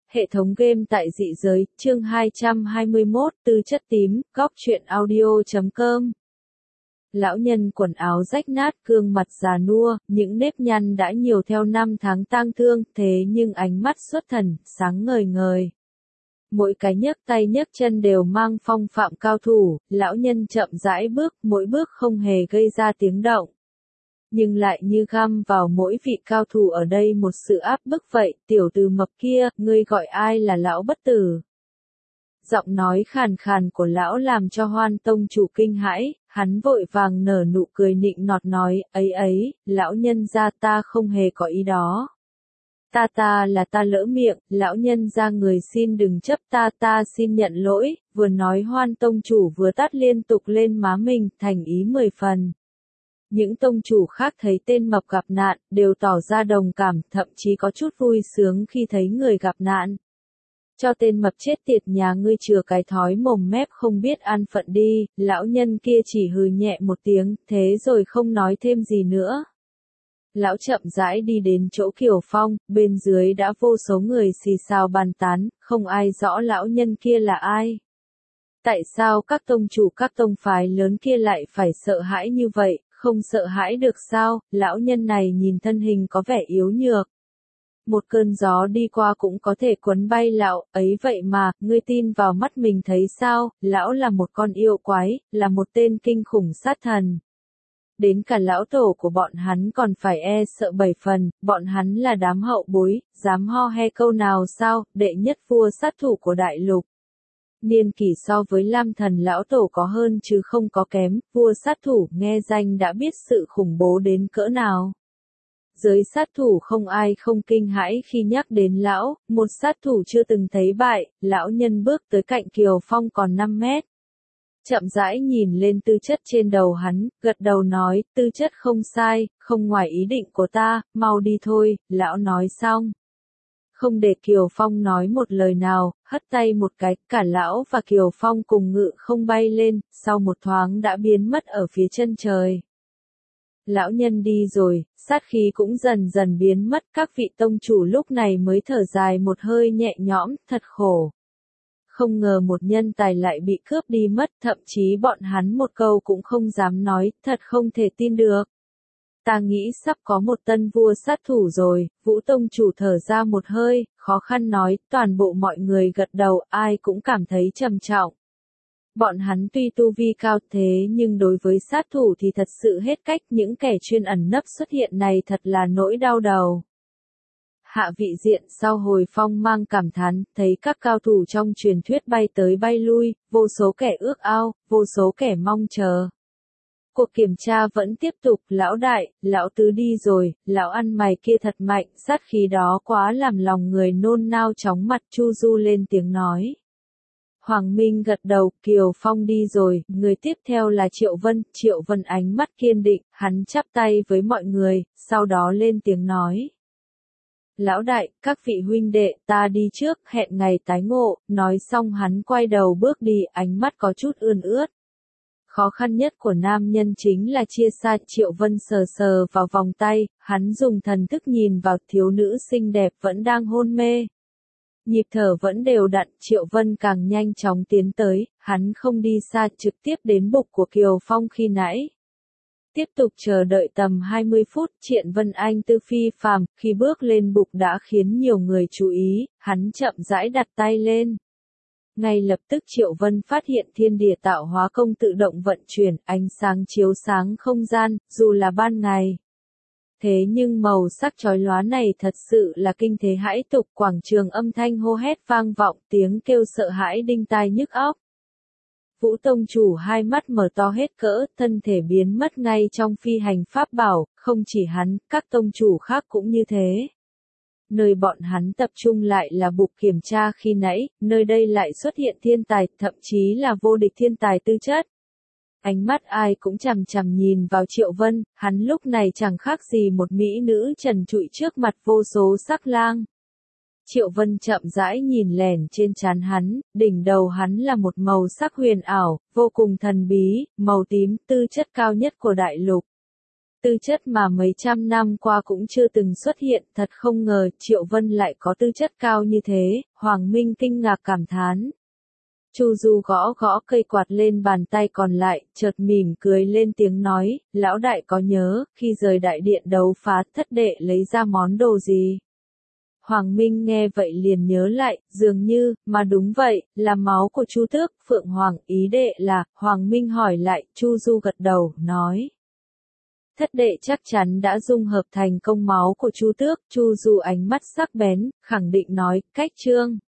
Hệ thống game tại dị giới, chương 221, tư chất tím, góc truyện audio.com. Lão nhân quần áo rách nát, gương mặt già nua, những nếp nhăn đã nhiều theo năm tháng tang thương, thế nhưng ánh mắt xuất thần, sáng ngời ngời. Mỗi cái nhấc tay nhấc chân đều mang phong phạm cao thủ, lão nhân chậm rãi bước, mỗi bước không hề gây ra tiếng động. Nhưng lại như găm vào mỗi vị cao thủ ở đây một sự áp bức vậy, tiểu tử mập kia, ngươi gọi ai là lão bất tử? Giọng nói khàn khàn của lão làm cho Hoan tông chủ kinh hãi, hắn vội vàng nở nụ cười nịnh nọt nói, ấy, lão nhân gia ta không hề có ý đó. Ta là ta lỡ miệng, lão nhân gia người xin đừng chấp ta xin nhận lỗi, vừa nói Hoan tông chủ vừa tát liên tục lên má mình, thành ý 10 phần. Những tông chủ khác thấy tên mập gặp nạn, đều tỏ ra đồng cảm, thậm chí có chút vui sướng khi thấy người gặp nạn. Cho tên mập chết tiệt nhà ngươi chừa cái thói mồm mép không biết an phận đi, lão nhân kia chỉ hừ nhẹ một tiếng, thế rồi không nói thêm gì nữa. Lão chậm rãi đi đến chỗ Kiều Phong, bên dưới đã vô số người xì xào bàn tán, không ai rõ lão nhân kia là ai. Tại sao các tông chủ các tông phái lớn kia lại phải sợ hãi như vậy? Không sợ hãi được sao, lão nhân này nhìn thân hình có vẻ yếu nhược. Một cơn gió đi qua cũng có thể cuốn bay lão, ấy vậy mà, ngươi tin vào mắt mình thấy sao, lão là một con yêu quái, là một tên kinh khủng sát thần. Đến cả lão tổ của bọn hắn còn phải e sợ 7 phần, bọn hắn là đám hậu bối, dám ho he câu nào sao, đệ nhất vua sát thủ của đại lục. Niên kỷ so với Lam thần lão tổ có hơn chứ không có kém, vua sát thủ nghe danh đã biết sự khủng bố đến cỡ nào. Giới sát thủ không ai không kinh hãi khi nhắc đến lão, một sát thủ chưa từng thấy bại, lão nhân bước tới cạnh Kiều Phong còn 5 mét. Chậm rãi nhìn lên tư chất trên đầu hắn, gật đầu nói, tư chất không sai, không ngoài ý định của ta, mau đi thôi, lão nói xong. Không để Kiều Phong nói một lời nào, hất tay một cái, cả lão và Kiều Phong cùng ngự không bay lên, sau một thoáng đã biến mất ở phía chân trời. Lão nhân đi rồi, sát khí cũng dần dần biến mất, các vị tông chủ lúc này mới thở dài một hơi nhẹ nhõm, thật khổ. Không ngờ một nhân tài lại bị cướp đi mất, thậm chí bọn hắn một câu cũng không dám nói, thật không thể tin được. Ta nghĩ sắp có một tân vua sát thủ rồi, Vũ tông chủ thở ra một hơi, khó khăn nói, toàn bộ mọi người gật đầu, ai cũng cảm thấy trầm trọng. Bọn hắn tuy tu vi cao thế nhưng đối với sát thủ thì thật sự hết cách, những kẻ chuyên ẩn nấp xuất hiện này thật là nỗi đau đầu. Hạ vị diện sau hồi phong mang cảm thán, thấy các cao thủ trong truyền thuyết bay tới bay lui, vô số kẻ ước ao, vô số kẻ mong chờ. Cuộc kiểm tra vẫn tiếp tục, lão đại, lão tứ đi rồi, lão ăn mày kia thật mạnh, sát khí đó quá làm lòng người nôn nao chóng mặt. Chu Du lên tiếng nói. Hoàng Minh gật đầu, Kiều Phong đi rồi, người tiếp theo là Triệu Vân ánh mắt kiên định, hắn chắp tay với mọi người, sau đó lên tiếng nói. Lão đại, các vị huynh đệ, ta đi trước, hẹn ngày tái ngộ, nói xong hắn quay đầu bước đi, ánh mắt có chút ươn ướt. Khó khăn nhất của nam nhân chính là chia xa. Triệu Vân sờ sờ vào vòng tay, hắn dùng thần thức nhìn vào thiếu nữ xinh đẹp vẫn đang hôn mê. Nhịp thở vẫn đều đặn, Triệu Vân càng nhanh chóng tiến tới, hắn không đi xa, trực tiếp đến bục của Kiều Phong khi nãy. Tiếp tục chờ đợi tầm 20 phút, Triện Vân Anh tư phi phàm, khi bước lên bục đã khiến nhiều người chú ý, hắn chậm rãi đặt tay lên. Ngay lập tức Triệu Vân phát hiện thiên địa tạo hóa công tự động vận chuyển, ánh sáng chiếu sáng không gian, dù là ban ngày. Thế nhưng màu sắc chói lóa này thật sự là kinh thế hãi tục, quảng trường âm thanh hô hét vang vọng, tiếng kêu sợ hãi đinh tai nhức óc. Vũ tông chủ hai mắt mở to hết cỡ, thân thể biến mất ngay trong phi hành pháp bảo, không chỉ hắn, các tông chủ khác cũng như thế. Nơi bọn hắn tập trung lại là bục kiểm tra khi nãy, nơi đây lại xuất hiện thiên tài, thậm chí là vô địch thiên tài tư chất. Ánh mắt ai cũng chằm chằm nhìn vào Triệu Vân, hắn lúc này chẳng khác gì một mỹ nữ trần trụi trước mặt vô số sắc lang. Triệu Vân chậm rãi nhìn lẻn trên trán hắn, đỉnh đầu hắn là một màu sắc huyền ảo, vô cùng thần bí, màu tím, tư chất cao nhất của đại lục. Tư chất mà mấy trăm năm qua cũng chưa từng xuất hiện, thật không ngờ Triệu Vân lại có tư chất cao như thế, Hoàng Minh kinh ngạc cảm thán. Chu Du gõ gõ cây quạt lên bàn tay còn lại, chợt mỉm cười lên tiếng nói, lão đại có nhớ, khi rời đại điện đấu phá thất đệ lấy ra món đồ gì? Hoàng Minh nghe vậy liền nhớ lại, dường như, mà đúng vậy, là máu của Chu Tước, Phượng Hoàng, ý đệ là, Hoàng Minh hỏi lại, Chu Du gật đầu, nói. Thất đệ chắc chắn đã dung hợp thành công máu của Chu Tước, Chu Du ánh mắt sắc bén, khẳng định nói, cách trương.